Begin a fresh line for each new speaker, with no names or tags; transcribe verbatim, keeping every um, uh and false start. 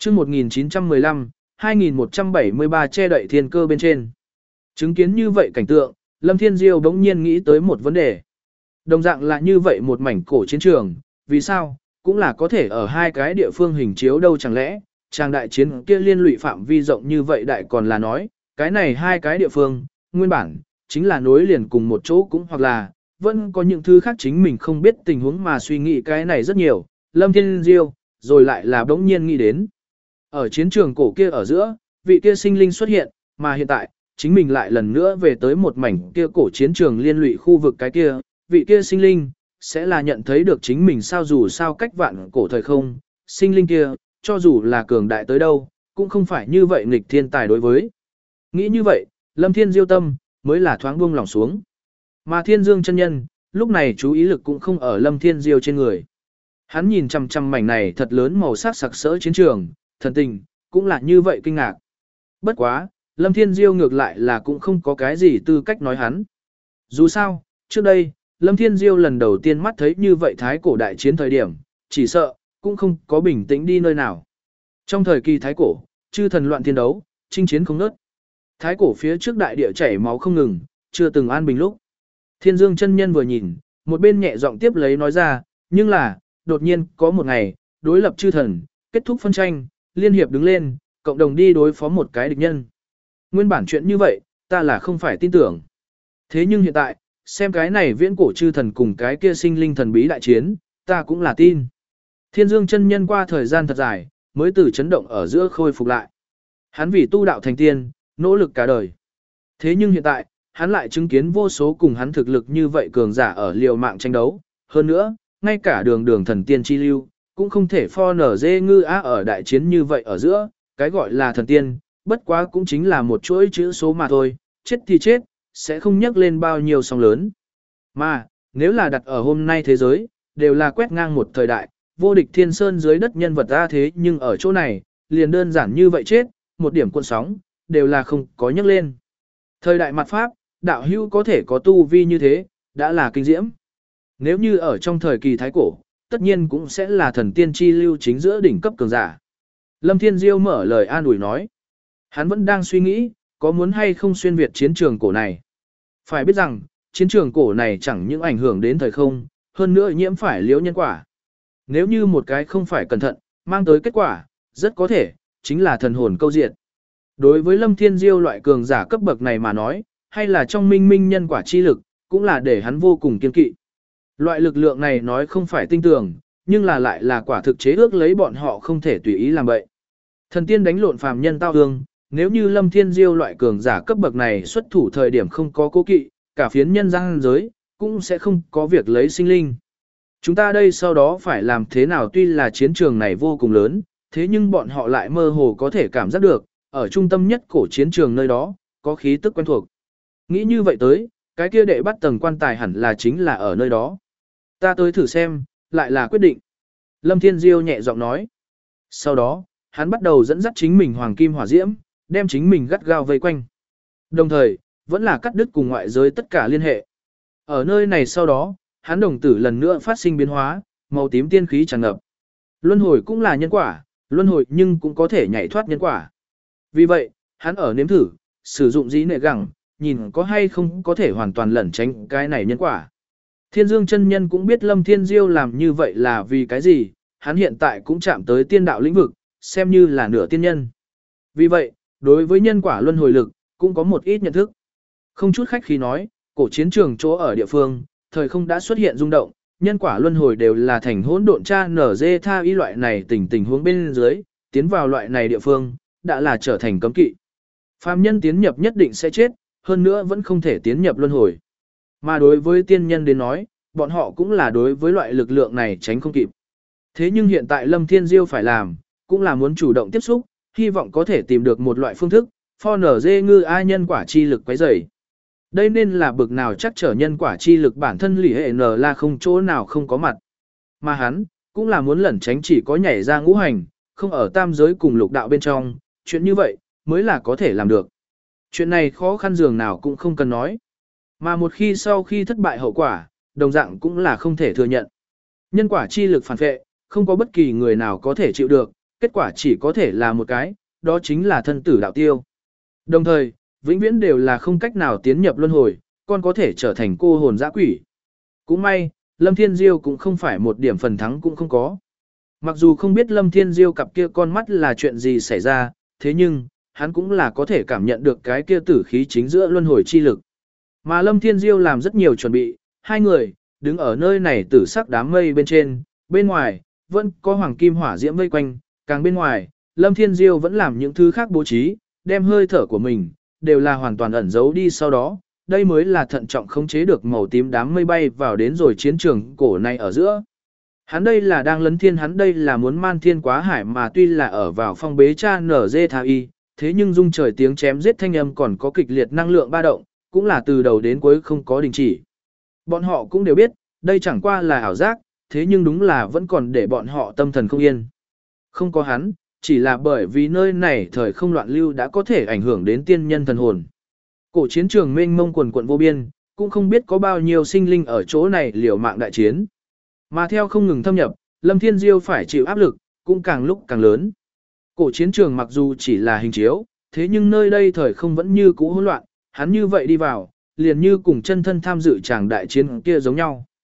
chương một nghìn chín trăm mười lăm, hai nghìn một trăm bảy mươi ba che đậy thiên cơ bên trên. Chứng kiến như vậy cảnh tượng, Lâm Thiên Diêu bỗng nhiên nghĩ tới một vấn đề. Đồng dạng là như vậy một mảnh cổ chiến trường, vì sao, cũng là có thể ở hai cái địa phương hình chiếu đâu chẳng lẽ, trang đại chiến kia liên lụy phạm vi rộng như vậy đại còn là nói, cái này hai cái địa phương, nguyên bản, chính là nối liền cùng một chỗ cũng hoặc là, vẫn có những thứ khác chính mình không biết tình huống mà suy nghĩ cái này rất nhiều, Lâm Thiên Diêu, rồi lại là bỗng nhiên nghĩ đến. Ở chiến trường cổ kia ở giữa, vị kia sinh linh xuất hiện, mà hiện tại, chính mình lại lần nữa về tới một mảnh kia cổ chiến trường liên lụy khu vực cái kia, vị kia sinh linh, sẽ là nhận thấy được chính mình sao dù sao cách vạn cổ thời không, sinh linh kia, cho dù là cường đại tới đâu, cũng không phải như vậy nghịch thiên tài đối với. Nghĩ như vậy, Lâm Thiên Diêu tâm, mới là thoáng buông lỏng xuống. Mà Thiên Dương chân nhân, lúc này chú ý lực cũng không ở Lâm Thiên Diêu trên người. Hắn nhìn chằm chằm mảnh này thật lớn màu sắc sặc sỡ chiến trường, thần tình, cũng là như vậy kinh ngạc. Bất quá, Lâm Thiên Diêu ngược lại là cũng không có cái gì tư cách nói hắn. Dù sao, trước đây, Lâm Thiên Diêu lần đầu tiên mắt thấy như vậy thái cổ đại chiến thời điểm, chỉ sợ, cũng không có bình tĩnh đi nơi nào. Trong thời kỳ thái cổ, chư thần loạn thiên đấu, chinh chiến không nớt. Thái cổ phía trước đại địa chảy máu không ngừng, chưa từng an bình lúc. Thiên Dương chân nhân vừa nhìn, một bên nhẹ giọng tiếp lấy nói ra, nhưng là, đột nhiên, có một ngày, đối lập chư thần, kết thúc phân tranh, liên hiệp đứng lên, cộng đồng đi đối phó một cái địch nhân. Nguyên bản chuyện như vậy, ta là không phải tin tưởng. Thế nhưng hiện tại, xem cái này viễn cổ chư thần cùng cái kia sinh linh thần bí đại chiến, ta cũng là tin. Thiên Dương chân nhân qua thời gian thật dài, mới từ chấn động ở giữa khôi phục lại. Hắn vì tu đạo thành tiên, nỗ lực cả đời. Thế nhưng hiện tại, hắn lại chứng kiến vô số cùng hắn thực lực như vậy cường giả ở liều mạng tranh đấu. Hơn nữa, ngay cả đường đường thần tiên chi lưu, cũng không thể pho nở dê ngư á ở đại chiến như vậy ở giữa, cái gọi là thần tiên, bất quá cũng chính là một chuỗi chữ số mà thôi, chết thì chết, sẽ không nhắc lên bao nhiêu sóng lớn. Mà, nếu là đặt ở hôm nay thế giới, đều là quét ngang một thời đại, vô địch thiên sơn dưới đất nhân vật ra thế nhưng ở chỗ này, liền đơn giản như vậy chết, một điểm cuộn sóng, đều là không có nhắc lên. Thời đại mặt Pháp, đạo hữu có thể có tu vi như thế, đã là kinh diễm. Nếu như ở trong thời kỳ thái cổ, tất nhiên cũng sẽ là thần tiên chi lưu chính giữa đỉnh cấp cường giả. Lâm Thiên Diêu mở lời an ủi nói. Hắn vẫn đang suy nghĩ, có muốn hay không xuyên việt chiến trường cổ này. Phải biết rằng, chiến trường cổ này chẳng những ảnh hưởng đến thời không, hơn nữa nhiễm phải liễu nhân quả. Nếu như một cái không phải cẩn thận, mang tới kết quả, rất có thể, chính là thần hồn câu diệt. Đối với Lâm Thiên Diêu loại cường giả cấp bậc này mà nói, hay là trong minh minh nhân quả chi lực, cũng là để hắn vô cùng kiên kỵ. Loại lực lượng này nói không phải tinh tường, nhưng là lại là quả thực chế ước lấy bọn họ không thể tùy ý làm vậy. Thần tiên đánh lộn phàm nhân tao hương, nếu như Lâm Thiên Diêu loại cường giả cấp bậc này xuất thủ thời điểm không có cố kỵ, cả phiến nhân gian giới, cũng sẽ không có việc lấy sinh linh. Chúng ta đây sau đó phải làm thế nào tuy là chiến trường này vô cùng lớn, thế nhưng bọn họ lại mơ hồ có thể cảm giác được, ở trung tâm nhất cổ chiến trường nơi đó, có khí tức quen thuộc. Nghĩ như vậy tới, cái kia đệ bắt tầng quan tài hẳn là chính là ở nơi đó. Ta tới thử xem, lại là quyết định. Lâm Thiên Diêu nhẹ giọng nói. Sau đó, hắn bắt đầu dẫn dắt chính mình hoàng kim hỏa diễm, đem chính mình gắt gao vây quanh. Đồng thời, vẫn là cắt đứt cùng ngoại giới tất cả liên hệ. Ở nơi này sau đó, hắn đồng tử lần nữa phát sinh biến hóa, màu tím tiên khí tràn ngập. Luân hồi cũng là nhân quả, luân hồi nhưng cũng có thể nhảy thoát nhân quả. Vì vậy, hắn ở nếm thử, sử dụng dĩ nệ gẳng, nhìn có hay không có thể hoàn toàn lẩn tránh cái này nhân quả. Thiên Dương chân nhân cũng biết Lâm Thiên Diêu làm như vậy là vì cái gì, hắn hiện tại cũng chạm tới tiên đạo lĩnh vực, xem như là nửa tiên nhân. Vì vậy, đối với nhân quả luân hồi lực, cũng có một ít nhận thức. Không chút khách khí nói, cổ chiến trường chỗ ở địa phương, thời không đã xuất hiện rung động, nhân quả luân hồi đều là thành hỗn độn cha nở dê tha y loại này tình tình huống bên dưới, tiến vào loại này địa phương, đã là trở thành cấm kỵ. Phàm nhân tiến nhập nhất định sẽ chết, hơn nữa vẫn không thể tiến nhập luân hồi. Mà đối với tiên nhân đến nói, bọn họ cũng là đối với loại lực lượng này tránh không kịp. Thế nhưng hiện tại Lâm Thiên Diêu phải làm, cũng là muốn chủ động tiếp xúc, hy vọng có thể tìm được một loại phương thức, pho nở dê ngư ai nhân quả chi lực quấy rầy. Đây nên là bực nào chắc trở nhân quả chi lực bản thân lì hệ nở là không chỗ nào không có mặt. Mà hắn, cũng là muốn lẩn tránh chỉ có nhảy ra ngũ hành, không ở tam giới cùng lục đạo bên trong, chuyện như vậy, mới là có thể làm được. Chuyện này khó khăn dường nào cũng không cần nói. Mà một khi sau khi thất bại hậu quả, đồng dạng cũng là không thể thừa nhận. Nhân quả chi lực phản vệ, không có bất kỳ người nào có thể chịu được, kết quả chỉ có thể là một cái, đó chính là thân tử đạo tiêu. Đồng thời, vĩnh viễn đều là không cách nào tiến nhập luân hồi, còn có thể trở thành cô hồn dã quỷ. Cũng may, Lâm Thiên Diêu cũng không phải một điểm phần thắng cũng không có. Mặc dù không biết Lâm Thiên Diêu cặp kia con mắt là chuyện gì xảy ra, thế nhưng, hắn cũng là có thể cảm nhận được cái kia tử khí chính giữa luân hồi chi lực. Mà Lâm Thiên Diêu làm rất nhiều chuẩn bị, hai người, đứng ở nơi này tử sắc đám mây bên trên, bên ngoài, vẫn có hoàng kim hỏa diễm vây quanh, càng bên ngoài, Lâm Thiên Diêu vẫn làm những thứ khác bố trí, đem hơi thở của mình, đều là hoàn toàn ẩn giấu đi sau đó, đây mới là thận trọng khống chế được màu tím đám mây bay vào đến rồi chiến trường cổ này ở giữa. Hắn đây là đang lấn thiên, hắn đây là muốn man thiên quá hải, mà tuy là ở vào phong bế cha nở dê tha y, thế nhưng rung trời tiếng chém giết thanh âm còn có kịch liệt năng lượng ba động, cũng là từ đầu đến cuối không có đình chỉ. Bọn họ cũng đều biết, đây chẳng qua là ảo giác, thế nhưng đúng là vẫn còn để bọn họ tâm thần không yên. Không có hắn, chỉ là bởi vì nơi này thời không loạn lưu đã có thể ảnh hưởng đến tiên nhân thần hồn. Cổ chiến trường mênh mông quần quận vô biên, cũng không biết có bao nhiêu sinh linh ở chỗ này liều mạng đại chiến. Mà theo không ngừng thâm nhập, Lâm Thiên Diêu phải chịu áp lực, cũng càng lúc càng lớn. Cổ chiến trường mặc dù chỉ là hình chiếu, thế nhưng nơi đây thời không vẫn như cũ hỗn loạn, hắn như vậy đi vào, liền như cùng chân thân tham dự tràng đại chiến kia giống nhau.